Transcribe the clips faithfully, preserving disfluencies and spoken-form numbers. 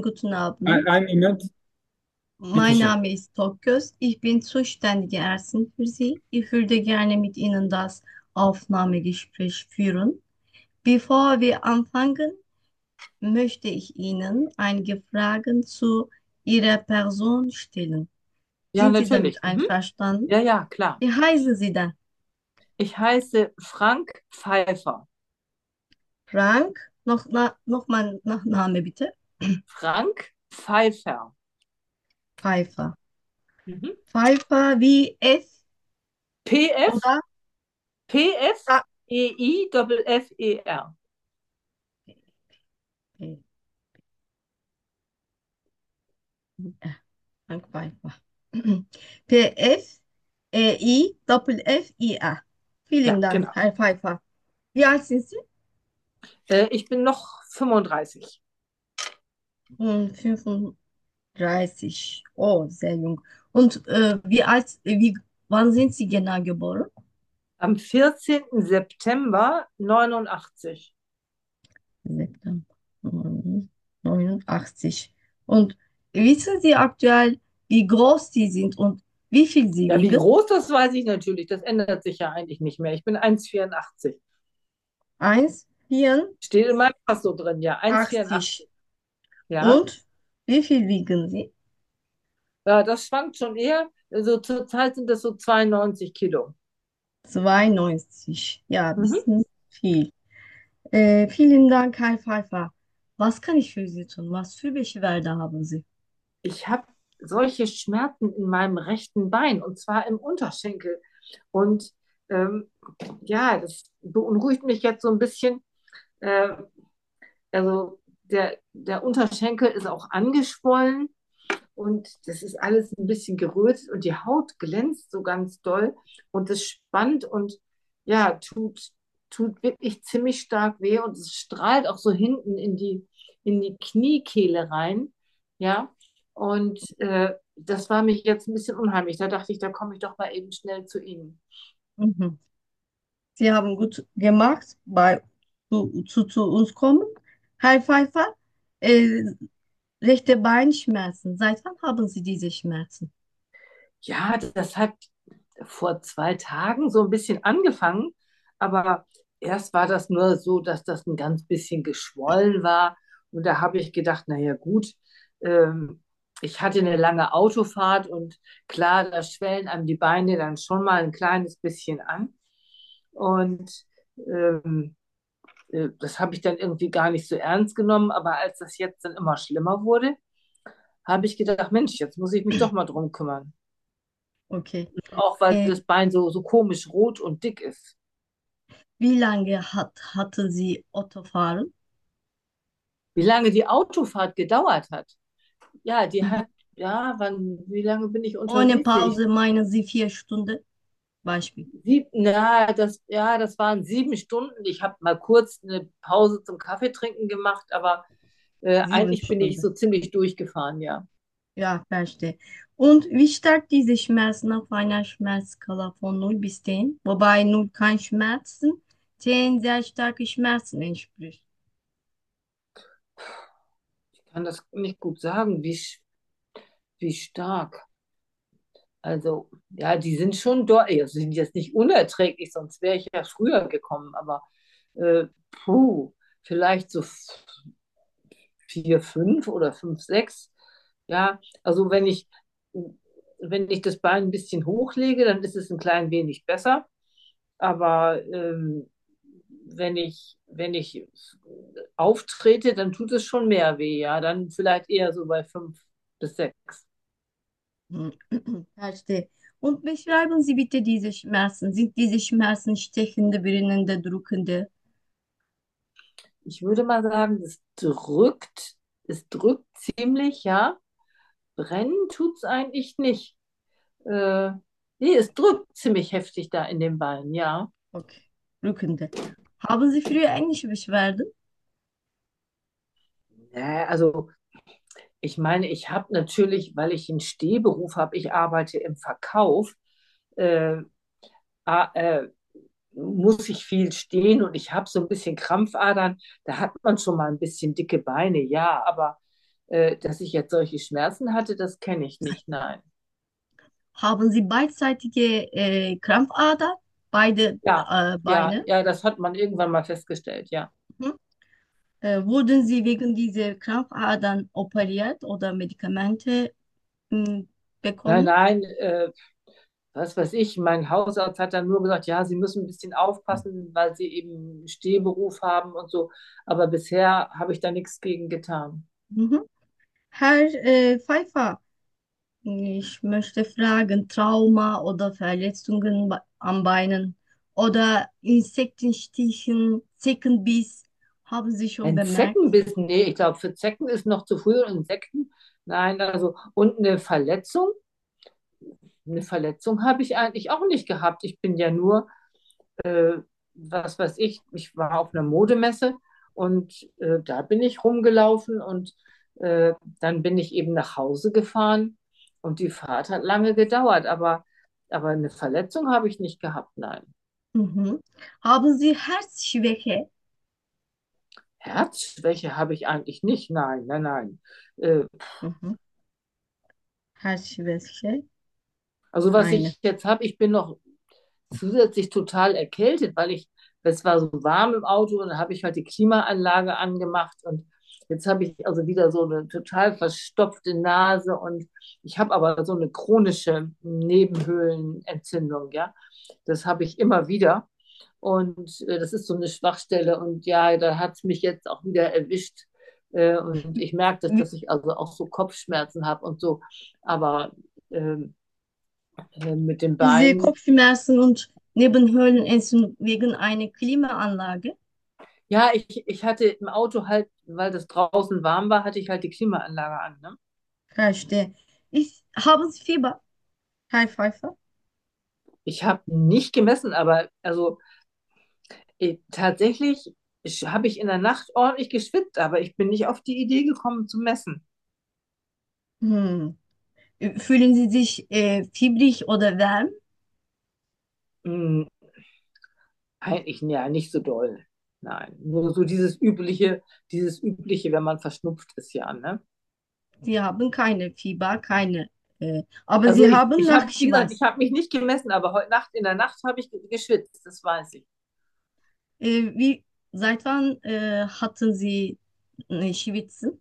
guten Ein, Abend. ein Moment, Mein bitteschön. Name ist Tokgöz. Ich bin zuständige Ärztin für Sie. Ich würde gerne mit Ihnen das Aufnahmegespräch führen. Bevor wir anfangen, möchte ich Ihnen einige Fragen zu Ihrer Person stellen. Ja, Sind Sie natürlich. damit Mhm. einverstanden? Ja, ja, klar. Wie heißen Sie denn? Ich heiße Frank Pfeiffer. Frank? Noch, na, noch mal Nachname bitte. Frank Pfeiffer. Pfeiffer. Mhm. Pfeiffer wie F P F, oder P F, A? E I, Doppel F, E R. Frank Pfeiffer. P F E I Doppel F I A. Vielen Ja, Dank, genau. Herr Pfeiffer. Wie alt sind Sie? Äh, ich bin noch fünfunddreißig. Hm, fünfunddreißig. Oh, sehr jung. Und äh, wie alt, wie, wann sind Sie genau geboren? Am vierzehnten September neunundachtzig. September hm, neunundachtzig. Und wissen Sie aktuell, wie groß Sie sind und wie viel Sie Ja, wie wiegen? groß das weiß ich natürlich. Das ändert sich ja eigentlich nicht mehr. Ich bin eins Komma vierundachtzig. eins Komma Steht in meinem Pass so drin, ja. eins Komma vierundachtzig. vierundachtzig. Ja. Und wie viel wiegen Sie? Ja, das schwankt schon eher. Also zurzeit sind das so zweiundneunzig Kilo. zweiundneunzig. Ja, Mhm. bisschen viel. Äh, vielen Dank, Herr Pfeiffer. Was kann ich für Sie tun? Was für Beschwerde haben Sie? Ich habe solche Schmerzen in meinem rechten Bein und zwar im Unterschenkel. Und ähm, ja, das beunruhigt mich jetzt so ein bisschen. Äh, also der, der Unterschenkel ist auch angeschwollen und das ist alles ein bisschen gerötet und die Haut glänzt so ganz doll und es spannt und ja, tut, tut wirklich ziemlich stark weh und es strahlt auch so hinten in die, in die Kniekehle rein. Ja, und äh, das war mich jetzt ein bisschen unheimlich. Da dachte ich, da komme ich doch mal eben schnell zu Ihnen. Mhm. Sie haben gut gemacht, bei zu, zu, zu uns kommen. Herr Pfeiffer, äh, rechte Beinschmerzen. Seit wann haben Sie diese Schmerzen? Ja, das hat vor zwei Tagen so ein bisschen angefangen, aber erst war das nur so, dass das ein ganz bisschen geschwollen war. Und da habe ich gedacht, naja, gut, ähm, ich hatte eine lange Autofahrt und klar, da schwellen einem die Beine dann schon mal ein kleines bisschen an. Und ähm, äh, das habe ich dann irgendwie gar nicht so ernst genommen. Aber als das jetzt dann immer schlimmer wurde, habe ich gedacht, Mensch, jetzt muss ich mich doch mal drum kümmern. Okay. Auch weil Äh, das Bein so, so komisch rot und dick ist. wie lange hat, hatten Sie Autofahren? Wie lange die Autofahrt gedauert hat? Ja, die Mhm. hat, ja, wann, wie lange bin ich Ohne unterwegs? Ich, Pause meinen Sie vier Stunden? Beispiel. sieb, na, das, ja, das waren sieben Stunden. Ich habe mal kurz eine Pause zum Kaffee trinken gemacht, aber äh, Sieben eigentlich bin ich Stunden. so ziemlich durchgefahren, ja. Ja, verstehe. Und wie stark diese Schmerzen auf einer Schmerzskala von null bis zehn, wobei null kein Schmerzen, zehn sehr starke Schmerzen entspricht. Ich kann das nicht gut sagen, wie, sch- wie stark. Also, ja, die sind schon dort, also sind jetzt nicht unerträglich, sonst wäre ich ja früher gekommen, aber äh, puh, vielleicht so f- vier, fünf oder fünf, sechs. Ja, also wenn ich, wenn ich das Bein ein bisschen hochlege, dann ist es ein klein wenig besser. Aber ähm, wenn ich, wenn ich auftrete, dann tut es schon mehr weh, ja. Dann vielleicht eher so bei fünf bis sechs. Hm, verstehe. Und beschreiben Sie bitte diese Schmerzen. Sind diese Schmerzen stechende, brennende, drückende? Ich würde mal sagen, es drückt, es drückt ziemlich, ja. Brennen tut es eigentlich nicht. Äh, nee, es drückt ziemlich heftig da in den Beinen, ja. Okay, drückende. Haben Sie früher ähnliche Beschwerden? Ja, also ich meine, ich habe natürlich, weil ich einen Stehberuf habe, ich arbeite im Verkauf, äh, a- äh, muss ich viel stehen und ich habe so ein bisschen Krampfadern. Da hat man schon mal ein bisschen dicke Beine, ja, aber Äh, dass ich jetzt solche Schmerzen hatte, das kenne ich nicht, nein. Haben Sie beidseitige äh, Krampfader? Beide Ja, äh, ja, Beine? ja, das hat man irgendwann mal festgestellt, ja. Mhm. Äh, wurden Sie wegen dieser Krampfadern operiert oder Medikamente mh, Nein, bekommen? nein, äh, was weiß ich, mein Hausarzt hat dann nur gesagt, ja, Sie müssen ein bisschen aufpassen, weil Sie eben einen Stehberuf haben und so. Aber bisher habe ich da nichts gegen getan. Mhm. Herr äh, Pfeiffer, ich möchte fragen, Trauma oder Verletzungen be- am Beinen oder Insektenstichen, Zeckenbiss, haben Sie schon Ein bemerkt? Zeckenbiss, nee, ich glaube, für Zecken ist noch zu früh und Insekten, nein, also, und eine Verletzung, eine Verletzung habe ich eigentlich auch nicht gehabt. Ich bin ja nur äh, was weiß ich, ich war auf einer Modemesse und äh, da bin ich rumgelaufen und äh, dann bin ich eben nach Hause gefahren und die Fahrt hat lange gedauert, aber, aber eine Verletzung habe ich nicht gehabt, nein. Mhm. Haben Sie Herzschwäche? Herzschwäche habe ich eigentlich nicht, nein, nein, nein. Äh, Mhm. Herzschwäche? also was Keine. ich jetzt habe, ich bin noch zusätzlich total erkältet, weil ich, es war so warm im Auto und dann habe ich halt die Klimaanlage angemacht und jetzt habe ich also wieder so eine total verstopfte Nase und ich habe aber so eine chronische Nebenhöhlenentzündung, ja. Das habe ich immer wieder und äh, das ist so eine Schwachstelle und ja, da hat es mich jetzt auch wieder erwischt. Äh, und ich merke, dass, Wie- dass ich also auch so Kopfschmerzen habe und so, aber ähm, äh, mit den Diese Beinen. Kopfschmerzen und Nebenhöhlenentzündung wegen einer Klimaanlage? Ja, ich, ich hatte im Auto halt, weil das draußen warm war, hatte ich halt die Klimaanlage an, ne? Verstehe. Ich, haben Sie Fieber, Herr Pfeiffer? Ich habe nicht gemessen, aber also eh, tatsächlich habe ich in der Nacht ordentlich geschwitzt, aber ich bin nicht auf die Idee gekommen zu messen. Hm. Fühlen Sie sich äh, fiebrig oder warm? Hm, eigentlich ja, nicht so doll. Nein, nur so dieses übliche, dieses übliche, wenn man verschnupft ist, ja, ne? Sie haben keine Fieber, keine. Äh, aber Also Sie ich, haben ich habe, wie gesagt, ich Nachtschweiß. habe mich nicht gemessen, aber heute Nacht, in der Nacht habe ich geschwitzt, das weiß ich. Äh, wie, seit wann äh, hatten Sie äh, Schwitzen?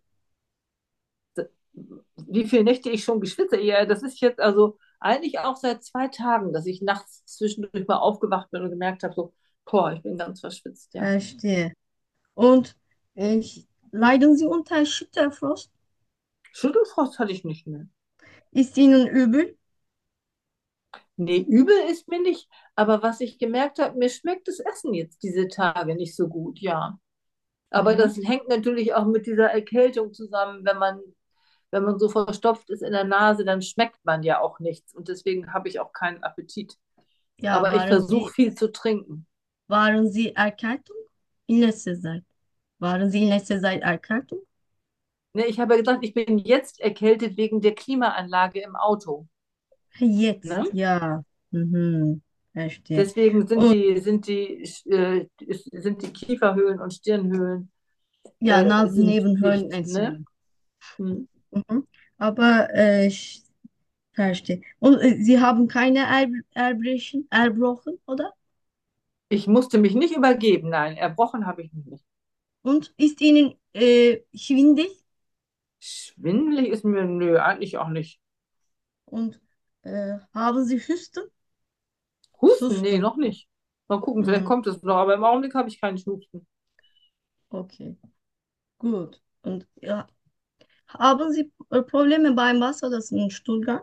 Wie viele Nächte ich schon geschwitzt habe. Ja, das ist jetzt also eigentlich auch seit zwei Tagen, dass ich nachts zwischendurch mal aufgewacht bin und gemerkt habe, so, boah, ich bin ganz verschwitzt, ja. Verstehe. Und äh, leiden Sie unter Schüttelfrost? Schüttelfrost hatte ich nicht mehr. Ist Ihnen übel? Nee, übel ist mir nicht. Aber was ich gemerkt habe, mir schmeckt das Essen jetzt diese Tage nicht so gut, ja. Aber Mhm. das hängt natürlich auch mit dieser Erkältung zusammen. Wenn man, wenn man so verstopft ist in der Nase, dann schmeckt man ja auch nichts. Und deswegen habe ich auch keinen Appetit. Ja, Aber ich waren versuche Sie, viel zu trinken. waren Sie Erkältung? In letzter Zeit. Waren Sie in letzter Zeit Erkältung? Ne, ich habe ja gesagt, ich bin jetzt erkältet wegen der Klimaanlage im Auto. Jetzt, Ne? ja. Mhm. Verstehe. Deswegen sind Und die, sind die, äh, ist- sind die Kieferhöhlen und Stirnhöhlen ja, äh, sind dicht. Ne? Nasennebenhöhlenentzündung. Hm. Mhm. Aber äh, ich verstehe. Und äh, Sie haben keine Er Erbrechen, Erbrochen, oder? Ich musste mich nicht übergeben, nein, erbrochen habe ich mich nicht. Und ist Ihnen äh, schwindelig? Schwindelig ist mir, nö, eigentlich auch nicht. Und äh, haben Sie Husten? Husten, nee, Husten. noch nicht. Mal gucken, vielleicht Mhm. kommt es noch, aber im Augenblick habe ich keinen Schnupfen. Okay, gut. Und ja, haben Sie äh, Probleme beim Wasser, das ist ein Stuhlgang?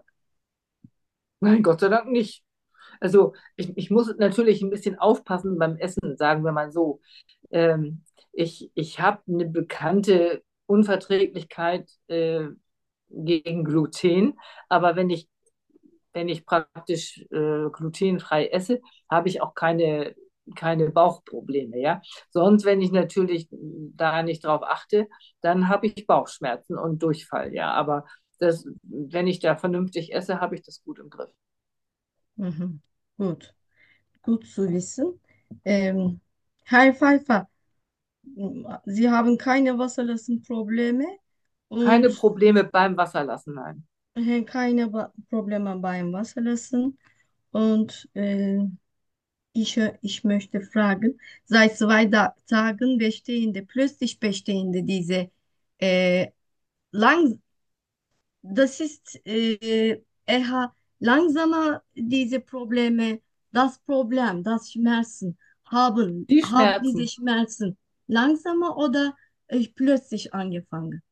Nein, Gott sei Dank nicht. Also ich, ich muss natürlich ein bisschen aufpassen beim Essen, sagen wir mal so. Ähm, ich ich habe eine bekannte Unverträglichkeit äh, gegen Gluten, aber wenn ich, wenn ich praktisch äh, glutenfrei esse, habe ich auch keine, keine Bauchprobleme, ja. Sonst, wenn ich natürlich da nicht drauf achte, dann habe ich Bauchschmerzen und Durchfall, ja. Aber das, wenn ich da vernünftig esse, habe ich das gut im Griff. Mhm. Gut, gut zu wissen. Ähm, Herr Pfeiffer, Sie haben keine Wasserlassenprobleme Keine und Probleme beim Wasserlassen, nein. äh, keine Ba- Probleme beim Wasserlassen. Und äh, ich, äh, ich möchte fragen, seit zwei da Tagen bestehende, plötzlich bestehende diese äh, lang, das ist äh, eher langsamer diese Probleme, das Problem, das Schmerzen haben, Die haben diese Schmerzen. Schmerzen langsamer oder äh, plötzlich angefangen?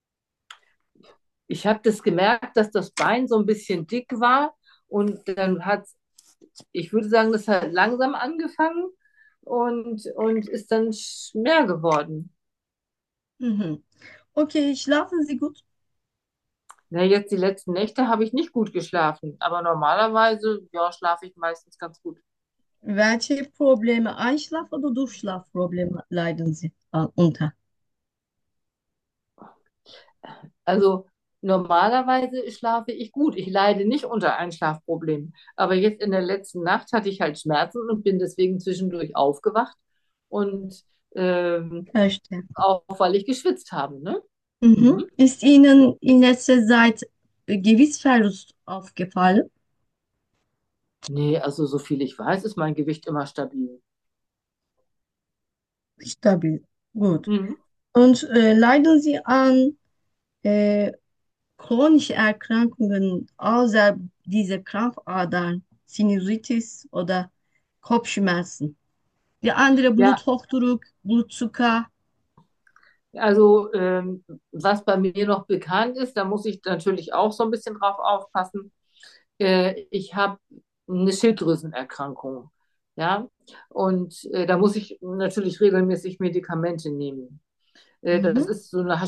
Ich habe das gemerkt, dass das Bein so ein bisschen dick war und dann hat, ich würde sagen, das hat langsam angefangen und, und ist dann mehr geworden. Mhm. Okay, schlafen Sie gut? Na, jetzt die letzten Nächte habe ich nicht gut geschlafen, aber normalerweise, ja, schlafe ich meistens ganz gut. Welche Probleme, Einschlaf- oder Durchschlafprobleme leiden Sie äh, unter? Also normalerweise schlafe ich gut. Ich leide nicht unter Einschlafproblemen. Aber jetzt in der letzten Nacht hatte ich halt Schmerzen und bin deswegen zwischendurch aufgewacht und ähm, Verstehe. auch weil ich geschwitzt habe, ne? Mhm. Mhm. Ist Ihnen in letzter Zeit äh, Gewichtsverlust aufgefallen? Nee, also so viel ich weiß, ist mein Gewicht immer stabil. Stabil. Gut. Mhm. Und äh, leiden Sie an äh, chronische Erkrankungen außer dieser Krampfadern, Sinusitis oder Kopfschmerzen? Die andere Ja, Bluthochdruck, Blutzucker. also ähm, was bei mir noch bekannt ist, da muss ich natürlich auch so ein bisschen drauf aufpassen. Äh, ich habe eine Schilddrüsenerkrankung, ja, und äh, da muss ich natürlich regelmäßig Medikamente nehmen. Äh, das Mhm. ist so eine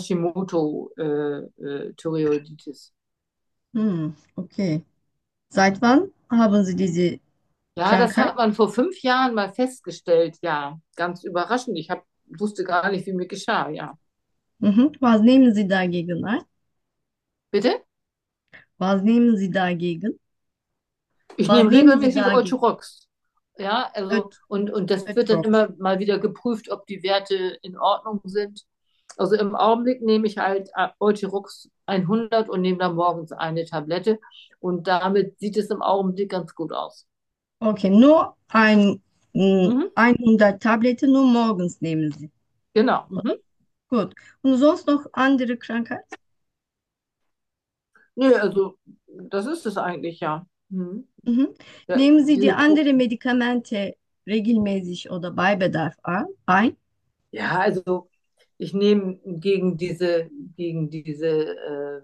Hashimoto-Thyreoiditis. Hm, okay. Seit wann haben Sie diese Ja, das Krankheit? hat man vor fünf Jahren mal festgestellt, ja, ganz überraschend. Ich hab, wusste gar nicht, wie mir geschah, ja. Mhm. Was nehmen Sie dagegen ein? Bitte? Was nehmen Sie dagegen? Ich Was nehme nehmen Sie regelmäßig dagegen? Euthyrox. Ja, also, Öt und, und das wird dann Ötrox. immer mal wieder geprüft, ob die Werte in Ordnung sind. Also im Augenblick nehme ich halt äh, Euthyrox hundert und nehme dann morgens eine Tablette. Und damit sieht es im Augenblick ganz gut aus. Okay, nur ein, mh, Mhm, hundert Tabletten nur morgens nehmen Sie. genau. Mhm. Gut. Und sonst noch andere Krankheit? Nö, also das ist es eigentlich, ja. Mhm. Mhm. Ja, Nehmen Sie die diese Pro anderen Medikamente regelmäßig oder bei Bedarf ein? ein? ja, also ich nehme gegen diese, gegen diese äh,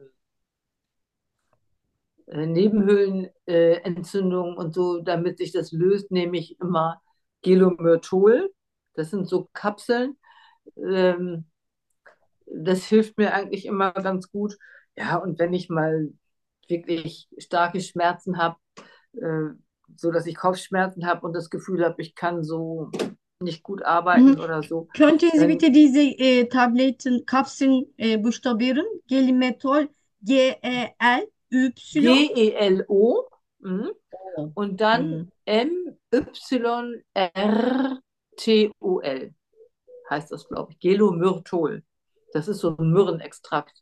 äh, Nebenhöhlenentzündung und so, damit sich das löst, nehme ich immer Gelomyrtol. Das sind so Kapseln. Ähm, das hilft mir eigentlich immer ganz gut. Ja, und wenn ich mal wirklich starke Schmerzen habe, äh, so dass ich Kopfschmerzen habe und das Gefühl habe, ich kann so nicht gut Mhm. arbeiten oder so, Könnten Sie dann bitte diese äh, Tabletten, Kapseln äh, buchstabieren? Gelimetol, G E L Y. G-E-L-O, mhm, Oh. und dann Mhm. M-Y-R-T-O-L heißt das, glaube ich. Gelomyrtol. Das ist so ein Myrrenextrakt.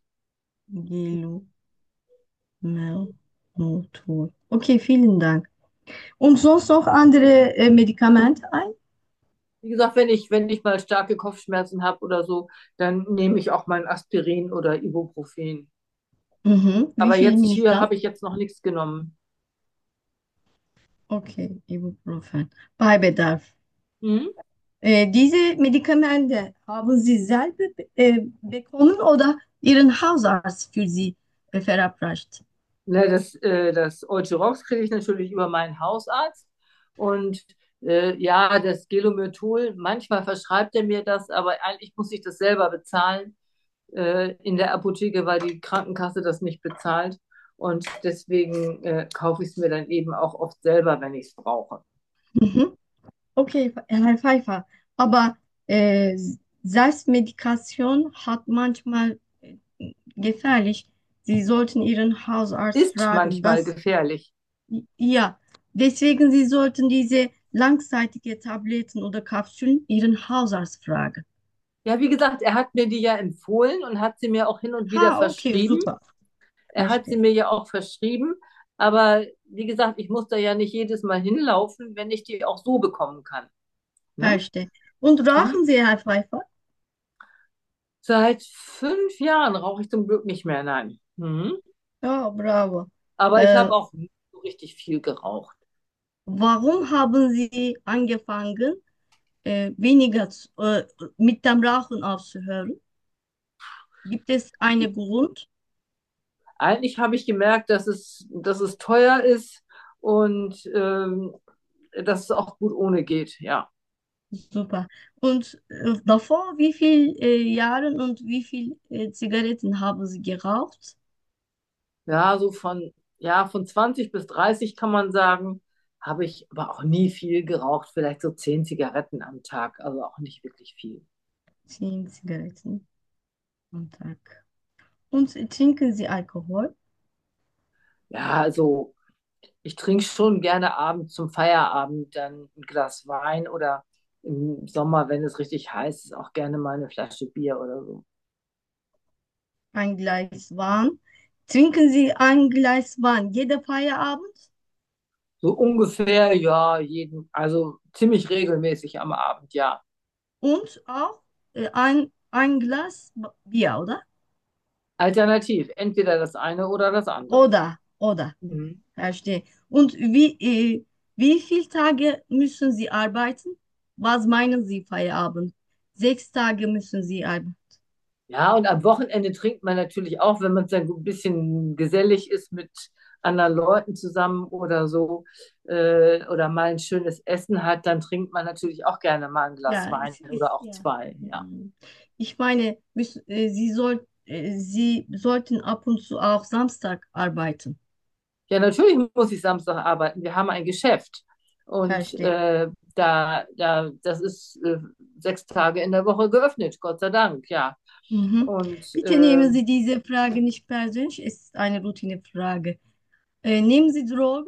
Gelimetol. Okay, vielen Dank. Und sonst noch andere äh, Medikamente ein? Wie gesagt, wenn ich, wenn ich mal starke Kopfschmerzen habe oder so, dann nehme ich auch mein Aspirin oder Ibuprofen. Mhm. Wie Aber viel jetzt hier Milligramm? habe ich jetzt noch nichts genommen. Okay, Ibuprofen. Bei Bedarf. Mhm. Äh, diese Medikamente haben Sie selber be äh, bekommen oder Ihren Hausarzt für Sie äh, verabreicht? Ne, das, äh, das Euthyrox kriege ich natürlich über meinen Hausarzt. Und äh, ja, das Gelomyrtol, manchmal verschreibt er mir das, aber eigentlich muss ich das selber bezahlen äh, in der Apotheke, weil die Krankenkasse das nicht bezahlt. Und deswegen äh, kaufe ich es mir dann eben auch oft selber, wenn ich es brauche. Mhm. Okay, Herr Pfeiffer, aber äh, Selbstmedikation hat manchmal äh, gefährlich. Sie sollten Ihren Hausarzt Ist fragen. manchmal Das, gefährlich. ja, deswegen Sie sollten diese langzeitige Tabletten oder Kapseln Ihren Hausarzt fragen. Ja, wie gesagt, er hat mir die ja empfohlen und hat sie mir auch hin und wieder Ha, okay, verschrieben. super. Er hat sie Verstehe. mir ja auch verschrieben. Aber wie gesagt, ich muss da ja nicht jedes Mal hinlaufen, wenn ich die auch so bekommen kann. Ne? Verstehe. Und Hm? rauchen Sie, Herr Pfeiffer? Seit fünf Jahren rauche ich zum Glück nicht mehr, nein. Hm? Ja, bravo. Aber ich Äh, habe auch nie so richtig viel geraucht. warum haben Sie angefangen, äh, weniger zu, äh, mit dem Rauchen aufzuhören? Gibt es einen Grund? Eigentlich habe ich gemerkt, dass es, dass es teuer ist und ähm, dass es auch gut ohne geht. Ja, Super. Und äh, davor, wie viel äh, Jahren und wie viel äh, Zigaretten haben Sie geraucht? ja, so von, ja, von zwanzig bis dreißig kann man sagen, habe ich aber auch nie viel geraucht. Vielleicht so zehn Zigaretten am Tag, also auch nicht wirklich viel. Zehn Zigaretten am Tag. Und trinken Sie Alkohol? Ja, also ich trinke schon gerne abends zum Feierabend dann ein Glas Wein oder im Sommer, wenn es richtig heiß ist, auch gerne mal eine Flasche Bier oder so. Ein Glas Wein. Trinken Sie ein Glas Wein jeder Feierabend? So ungefähr, ja, jeden, also ziemlich regelmäßig am Abend, ja. Und auch äh, ein, ein Glas Bier, oder? Alternativ, entweder das eine oder das andere. Oder, oder. Mhm. Verstehe. Und wie, äh, wie viele Tage müssen Sie arbeiten? Was meinen Sie Feierabend? Sechs Tage müssen Sie arbeiten. Ja, und am Wochenende trinkt man natürlich auch, wenn man dann ein bisschen gesellig ist mit anderen Leuten zusammen oder so, äh, oder mal ein schönes Essen hat, dann trinkt man natürlich auch gerne mal ein Glas Ja, Wein es ist, oder auch ja. zwei, ja. Mhm. Ich meine, müssen, äh, Sie soll, äh, Sie sollten ab und zu auch Samstag arbeiten. Ja, natürlich muss ich Samstag arbeiten. Wir haben ein Geschäft und Verstehe. äh, da, da, das ist äh, sechs Tage in der Woche geöffnet, Gott sei Dank, ja. Mhm. Und Bitte äh, nehmen Sie diese Frage nicht persönlich, es ist eine Routinefrage. Äh, nehmen Sie Drogen?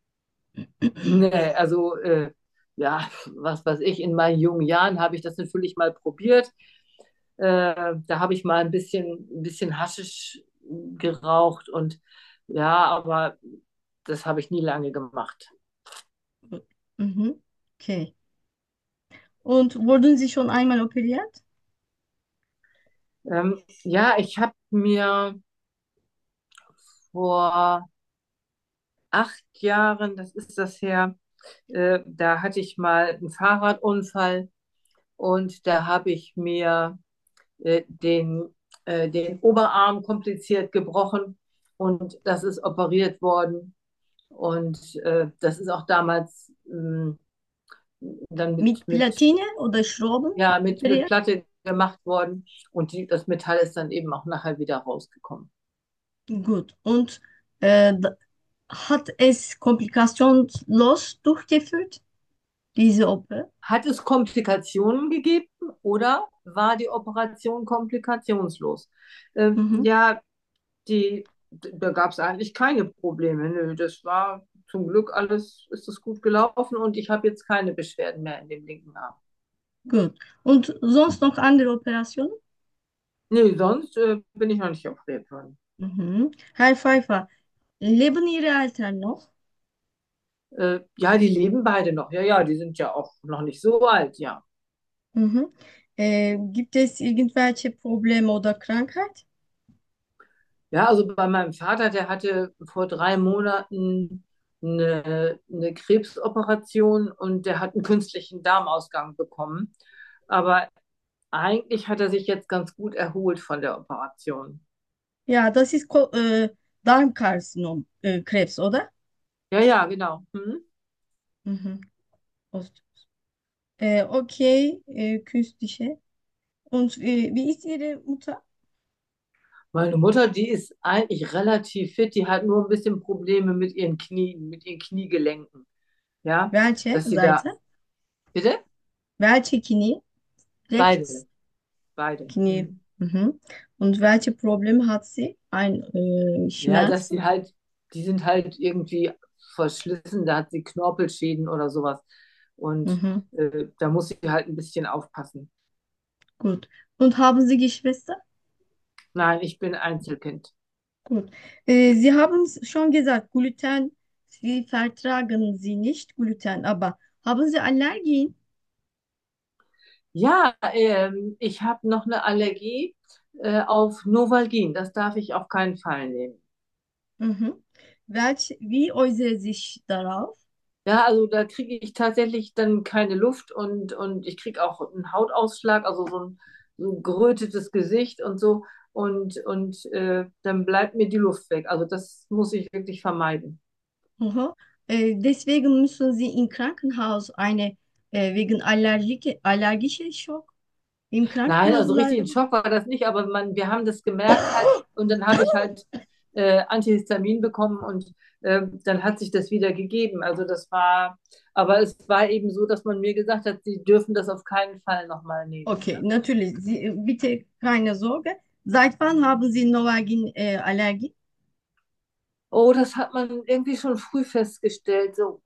nee, also äh, ja, was weiß ich, in meinen jungen Jahren habe ich das natürlich mal probiert. Äh, da habe ich mal ein bisschen, ein bisschen Haschisch geraucht und ja, aber das habe ich nie lange gemacht. Mhm. Okay. Und wurden Sie schon einmal operiert? Ähm, ja, ich habe mir vor acht Jahren, das ist das her, äh, da hatte ich mal einen Fahrradunfall und da habe ich mir äh, den, äh, den Oberarm kompliziert gebrochen und das ist operiert worden. Und äh, das ist auch damals ähm, dann mit, Mit mit, Platine oder Schrauben ja, mit, mit operiert? Platte gemacht worden und die, das Metall ist dann eben auch nachher wieder rausgekommen. Gut. Und äh, d- hat es komplikationslos durchgeführt, diese O P? Hat es Komplikationen gegeben oder war die Operation komplikationslos? Ähm, Mhm. ja, die, da gab es eigentlich keine Probleme. Nö, das war zum Glück alles, ist es gut gelaufen und ich habe jetzt keine Beschwerden mehr in dem linken Arm. Gut. Und sonst noch andere Operationen? Nee, sonst äh, bin ich noch nicht operiert worden. Mhm. Herr Pfeiffer, leben Ihre Eltern noch? Äh, ja, die leben beide noch. Ja, ja, die sind ja auch noch nicht so alt, ja. Mhm. Äh, gibt es irgendwelche Probleme oder Krankheit? Ja, also bei meinem Vater, der hatte vor drei Monaten eine, eine Krebsoperation und der hat einen künstlichen Darmausgang bekommen. Aber eigentlich hat er sich jetzt ganz gut erholt von der Operation. Ja, das ist Ko äh, Darmkarzinom, äh, Krebs, oder? Ja, ja, genau. Hm? Mhm. Ost- Äh, okay, äh, künstliche. Und äh, wie ist Ihre Mutter? Meine Mutter, die ist eigentlich relativ fit, die hat nur ein bisschen Probleme mit ihren Knien, mit ihren Kniegelenken. Ja, Welche dass sie da, Seite? bitte? Welche Knie? Rechts? Beide, beide. Knie. Hm. Mhm. Und welche Probleme hat sie? Ein äh, Ja, dass Schmerzen? sie halt, die sind halt irgendwie verschlissen, da hat sie Knorpelschäden oder sowas. Und Mhm. äh, da muss sie halt ein bisschen aufpassen. Gut. Und haben Sie Geschwister? Nein, ich bin Einzelkind. Gut. Äh, Sie haben es schon gesagt, Gluten, Sie vertragen Sie nicht Gluten, aber haben Sie Allergien? Ja, ähm, ich habe noch eine Allergie äh, auf Novalgin. Das darf ich auf keinen Fall nehmen. Mhm. Welch, wie äußert sich darauf? Ja, also da kriege ich tatsächlich dann keine Luft und, und ich kriege auch einen Hautausschlag, also so ein, so ein gerötetes Gesicht und so. Und, und äh, dann bleibt mir die Luft weg. Also das muss ich wirklich vermeiden. Aha. Äh, deswegen müssen Sie im Krankenhaus eine äh, wegen Allergik, allergischer Schock im Nein, Krankenhaus also richtig ein bleiben. Schock war das nicht, aber man, wir haben das gemerkt halt und dann habe ich halt äh, Antihistamin bekommen und äh, dann hat sich das wieder gegeben. Also das war, aber es war eben so, dass man mir gesagt hat, Sie dürfen das auf keinen Fall nochmal nehmen. Okay, Ne? natürlich. Sie, äh, bitte keine Sorge. Seit wann haben Sie Novagin äh, Allergie? Oh, das hat man irgendwie schon früh festgestellt, so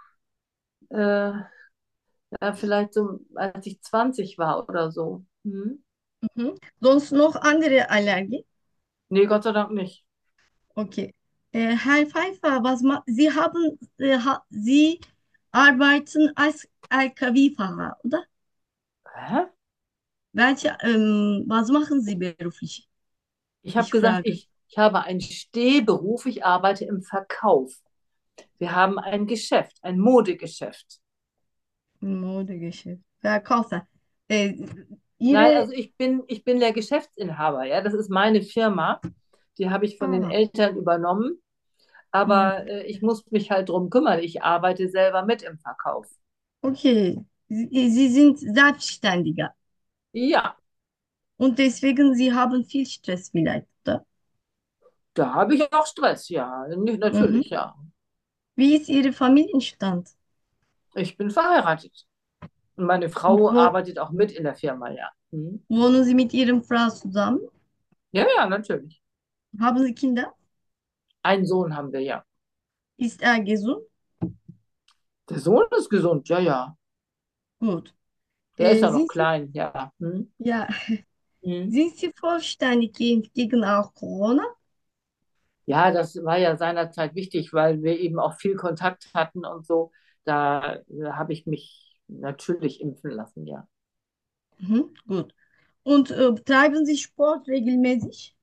äh, ja, vielleicht so, als ich zwanzig war oder so. Hm? Mhm. Sonst noch andere Allergie? Nee, Gott sei Dank nicht. Okay. Äh, Herr Pfeiffer, was ma Sie haben, äh, ha Sie arbeiten als L K W-Fahrer, oder? Hä? Welche, ähm, was machen Sie beruflich? Ich habe Ich gesagt, frage. ich, ich habe einen Stehberuf, ich arbeite im Verkauf. Wir haben ein Geschäft, ein Modegeschäft. Modegeschäft. Verkäufer. Äh, Nein, Ihre, also ich bin, ich bin der Geschäftsinhaber, ja. Das ist meine Firma. Die habe ich von den ah, Eltern übernommen. hm, Aber äh, ich muss mich halt drum kümmern. Ich arbeite selber mit im Verkauf. okay. Sie, Sie sind Selbstständiger Ja, und deswegen Sie haben viel Stress vielleicht, oder? da habe ich auch Stress, ja. Nicht- Mhm. Natürlich, ja. Wie ist Ihr Familienstand? Ich bin verheiratet. Und meine Und Frau wo, arbeitet auch mit in der Firma, ja. Hm. wohnen Sie mit Ihrem Frau zusammen? Ja, ja, natürlich. Haben Sie Kinder? Einen Sohn haben wir, ja. Ist er gesund? Der Sohn ist gesund, ja, ja. Gut. Der ist Äh, ja noch sind Sie, klein, ja. Hm. ja, Hm. sind Sie vollständig geimpft gegen auch Corona? Ja, das war ja seinerzeit wichtig, weil wir eben auch viel Kontakt hatten und so. Da äh, habe ich mich natürlich impfen lassen, ja. Mhm, gut. Und äh, treiben Sie Sport regelmäßig?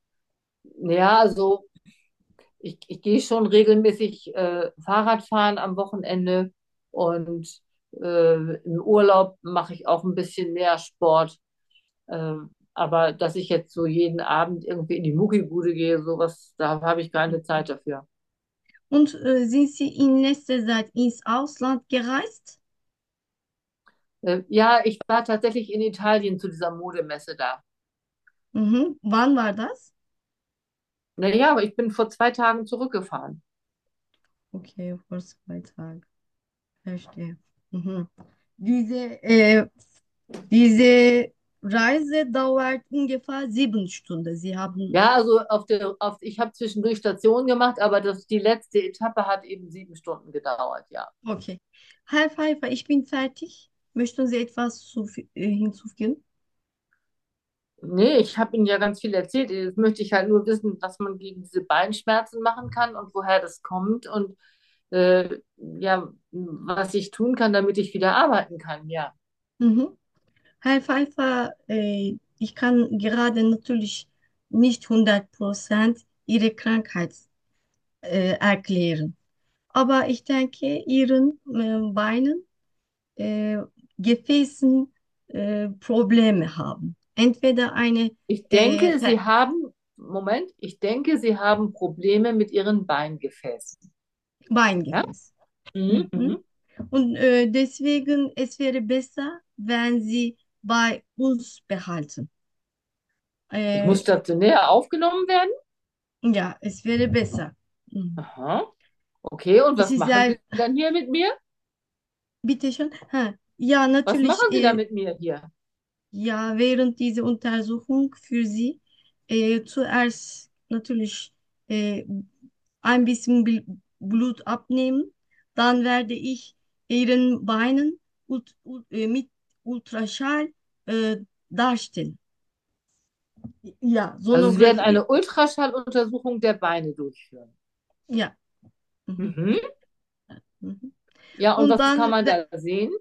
Ja, also ich, ich gehe schon regelmäßig äh, Fahrrad fahren am Wochenende und äh, im Urlaub mache ich auch ein bisschen mehr Sport. Äh, aber dass ich jetzt so jeden Abend irgendwie in die Muckibude gehe, sowas, da habe ich keine Zeit dafür. Und äh, sind Sie in letzter Zeit ins Ausland gereist? Äh, ja, ich war tatsächlich in Italien zu dieser Modemesse da. Mhm. Wann war das? Naja, aber ich bin vor zwei Tagen zurückgefahren. Okay, vor zwei Tagen. Verstehe. Mhm. Diese, äh, diese Reise dauert ungefähr sieben Stunden. Sie haben, Ja, also auf der, auf, ich habe zwischendurch Stationen gemacht, aber das, die letzte Etappe hat eben sieben Stunden gedauert, ja. okay. Herr Pfeiffer, ich bin fertig. Möchten Sie etwas zu, äh, hinzufügen? Nee, ich habe Ihnen ja ganz viel erzählt. Jetzt möchte ich halt nur wissen, was man gegen diese Beinschmerzen machen kann und woher das kommt und äh, ja, was ich tun kann, damit ich wieder arbeiten kann, ja. Mhm. Herr Pfeiffer, äh, ich kann gerade natürlich nicht hundert Prozent Ihre Krankheit äh, erklären. Aber ich denke, Ihren äh, Beinen, äh, Gefäßen äh, Probleme haben. Entweder eine Ich äh, denke, Per- Sie haben, Moment, ich denke, Sie haben Probleme mit Ihren Beingefäßen. Ja? Beingefäß. Mhm, Mhm. mhm. Und äh, deswegen, es wäre besser, wenn Sie bei uns behalten. Ich muss Äh, stationär aufgenommen werden? ja, es wäre besser. Mhm. Aha. Okay, und Es was ist machen sehr, Sie dann hier mit mir? bitte schon. Ha, ja, Was machen natürlich, Sie da äh, mit mir hier? ja, während dieser Untersuchung für Sie äh, zuerst natürlich äh, ein bisschen Bl- Blut abnehmen. Dann werde ich Ihren Beinen ult, ult, äh, mit Ultraschall äh, darstellen. Ja, Also Sie werden Sonographie, eine Ultraschalluntersuchung der Beine durchführen. ja. Mhm. Mhm. Mhm. Ja, und Und was dann, kann man we- da sehen?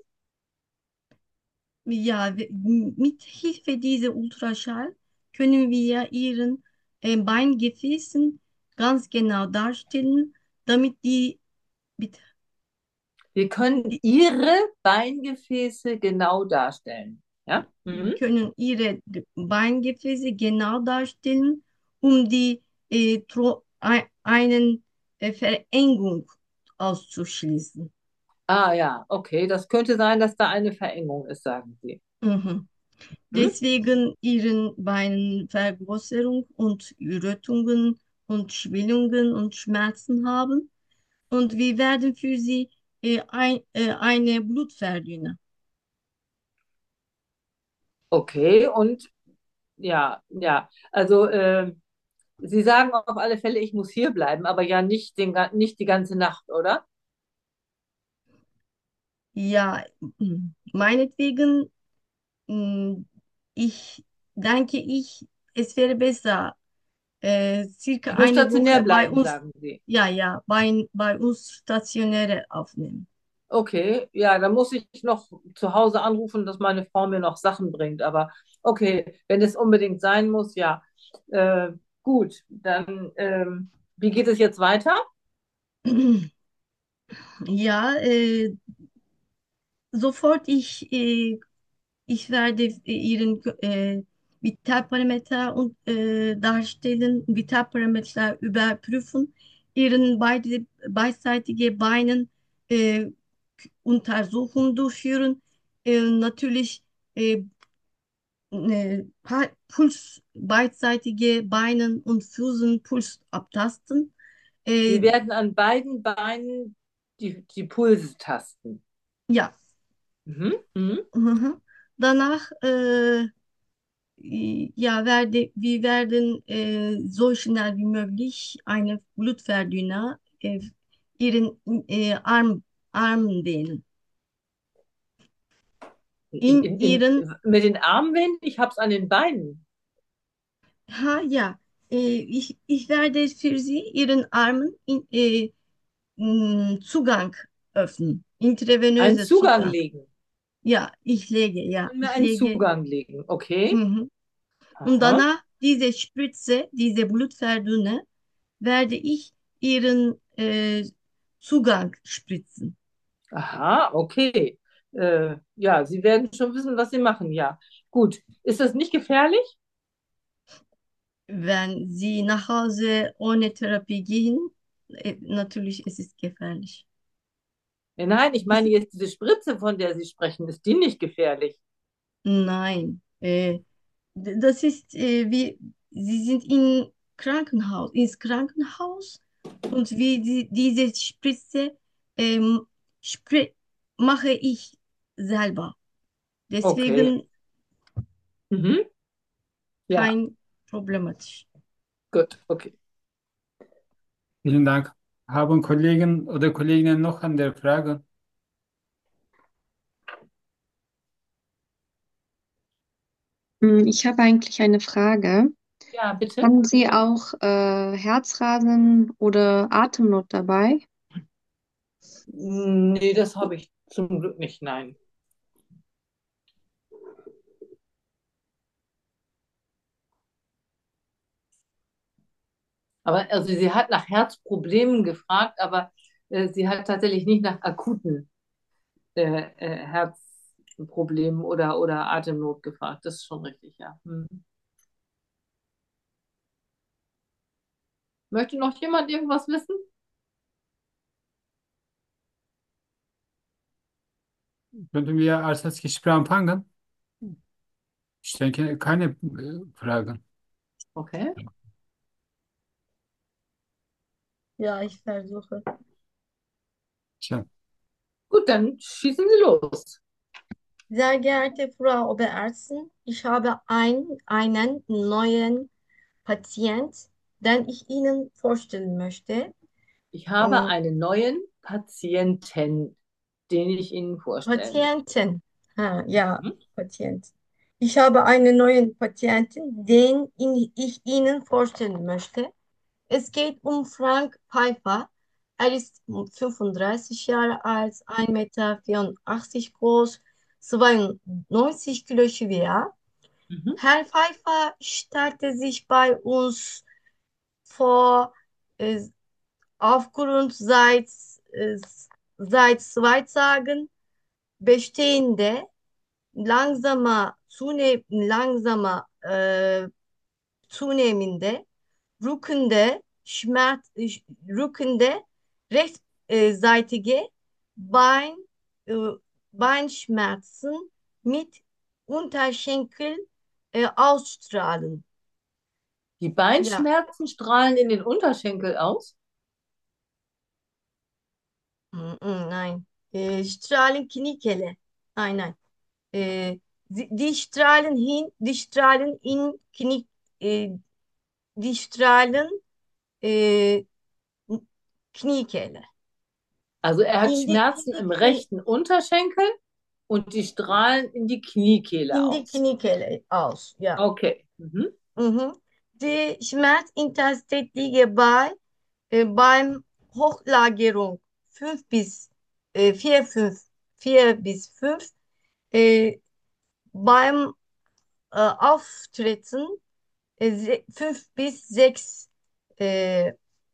ja, we- mit Hilfe dieser Ultraschall können wir ihren äh, Beingefäßen ganz genau darstellen, damit die, mit, Wir können die Ihre Beingefäße genau darstellen. Ja? wir Mhm. können ihre Beingefäße genau darstellen, um die äh, tro ein, einen äh, Verengung auszuschließen. Ah ja, okay. Das könnte sein, dass da eine Verengung ist, sagen Sie. Mhm. Hm? Deswegen ihren Beinvergrößerung und Rötungen und Schwellungen und Schmerzen haben. Und wir werden für sie äh, ein, äh, eine Blutverdünner. Okay, und ja, ja. Also äh, Sie sagen auf alle Fälle, ich muss hier bleiben, aber ja nicht, den, ga- nicht die ganze Nacht, oder? Ja, mm, meinetwegen, mm, ich denke ich, es wäre besser, äh, circa Ich muss eine stationär Woche bei bleiben, uns, sagen Sie. ja, ja, bei, bei uns Stationäre aufnehmen. Okay, ja, dann muss ich noch zu Hause anrufen, dass meine Frau mir noch Sachen bringt. Aber okay, wenn es unbedingt sein muss, ja. Äh, gut, dann ähm, wie geht es jetzt weiter? Ja, äh, sofort ich äh, Ich werde äh, Ihren äh, Vitalparameter und, äh, darstellen, Vitalparameter überprüfen, Ihren beide, beidseitige Beinen äh, Untersuchung durchführen, äh, natürlich äh, äh, Pa- Puls, beidseitige Beinen und Füßen Puls abtasten. Sie Äh, werden an beiden Beinen die, die Pulse tasten. ja, Mhm. Mhm. mhm. Danach äh, Ja, werde, wir werden äh, so schnell wie möglich eine Blutverdünner äh, ihren äh, Arm, Arm wählen. In, In in, in, ihren, mit den Armwinden, ich habe es an den Beinen. ha, ja, äh, ich, ich werde für Sie Ihren Armen in, äh, mh, Zugang öffnen, Einen intravenöse Zugang Zugang. legen. Ja, ich lege, ja, Können wir ich einen lege. Zugang legen, okay? Mhm. Und Aha. danach diese Spritze, diese Blutverdünner, werde ich Ihren äh, Zugang spritzen. Aha, okay. Äh, ja, Sie werden schon wissen, was Sie machen, ja. Gut. Ist das nicht gefährlich? Wenn Sie nach Hause ohne Therapie gehen, äh, natürlich ist es gefährlich. Ja, nein, ich Es, meine jetzt diese Spritze, von der Sie sprechen, ist die nicht gefährlich? nein, äh, d- das ist äh, wie Sie sind in Krankenhaus, ins Krankenhaus und wie die, diese Spritze ähm, spri mache ich selber. Okay. Deswegen Mhm. Ja, kein problematisch. gut, okay. Vielen Dank. Haben Kollegen oder Kolleginnen noch an der Frage? Hm, Ich habe eigentlich eine Frage. Ja, bitte. Haben Sie auch äh, Herzrasen oder Atemnot dabei? Nee, das habe ich zum Glück nicht, nein. Aber also sie hat nach Herzproblemen gefragt, aber äh, sie hat tatsächlich nicht nach akuten äh, äh, Herzproblemen oder, oder Atemnot gefragt. Das ist schon richtig, ja. Hm. Möchte noch jemand irgendwas wissen? Könnten wir als das Gespräch anfangen? Ich denke, keine äh, Fragen. Okay. Ja, ich versuche. Tja, Gut, dann schießen Sie los. Sehr geehrte Frau Oberärztin, ich habe ein, einen neuen Patient, den ich Ihnen vorstellen möchte. Ich habe Und einen neuen Patienten, den ich Ihnen vorstellen möchte. Patienten, ha, ja, Mhm. Patient. Ich habe einen neuen Patienten, den in- ich Ihnen vorstellen möchte. Es geht um Frank Pfeiffer. Er ist fünfunddreißig Jahre alt, ein Meter vierundachtzig groß, zweiundneunzig Kilo schwer. Mhm. Herr Pfeiffer stellte sich bei uns vor, äh, aufgrund seit, äh, seit zwei Tagen bestehende langsamer, zunehm, langsamer, äh, zunehmende, rückende, Schmerz, äh, rückende, rechtsseitige Bein, äh, Beinschmerzen mit Unterschenkel äh, ausstrahlen. Die Ja, Beinschmerzen strahlen in den Unterschenkel aus. mm, mm, nein. Äh, strahlen Kniekele. Nein, nein. Äh, die, die strahlen hin, die strahlen in Knie, äh, die strahlen äh, Kniekehle. Also er hat In die, in Schmerzen die im Knie, rechten Unterschenkel und die strahlen in die Kniekehle in die aus. Kniekehle aus, ja. Okay. Mhm. Mhm. Die Schmerzintensität liegt bei, äh, beim Hochlagerung fünf bis äh, vier, fünf, vier bis fünf, äh, beim äh, Auftreten äh, fünf bis sechs, äh,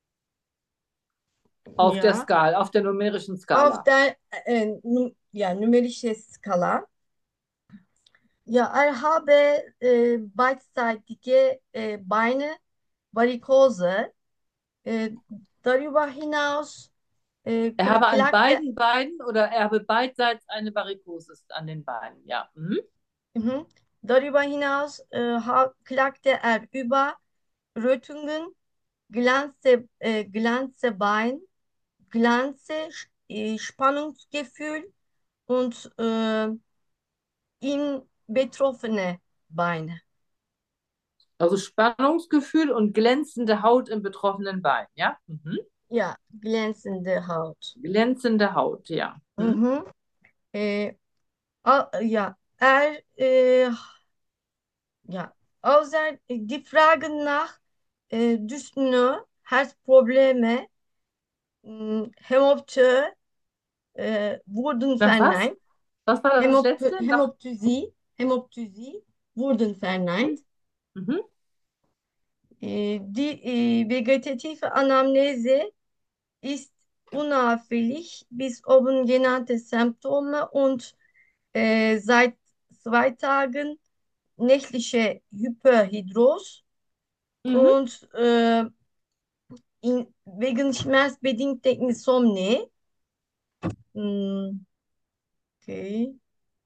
Auf der ja, Skala, auf der numerischen auf Skala. der äh, nu, ja, numerische Skala. Ja, er habe äh, beidseitige äh, Beine, Varikose. Äh, darüber hinaus äh, Er habe an klagte, beiden Beinen oder er habe beidseits eine Varikose an den Beinen. Ja. Mhm. mhm. Darüber hinaus äh, ha, klagte er über Rötungen, Glanze, äh, Glanzebein, Glanze, äh, Spannungsgefühl und äh, in betroffene Beine. Also Spannungsgefühl und glänzende Haut im betroffenen Bein. Ja. Mhm. Ja, glänzende Haut. Glänzende Haut. Ja. Mhm. Mhm. Äh, a- ja, er, äh, ja, außer die Fragen nach äh, Dyspnoe, Herzprobleme, mh, Hämoptyie äh, wurden Nach was? verneint. Was war das Hämop letzte? Nach. Hämoptysie, Hämoptysie wurden verneint. Mhm. Mhm. Äh, die äh, vegetative Anamnese ist unauffällig bis oben genannte Symptome und äh, seit zwei Tagen nächtliche Hyperhidros Mhm. und äh, in, wegen schmerzbedingter Insomnie. Hm, okay.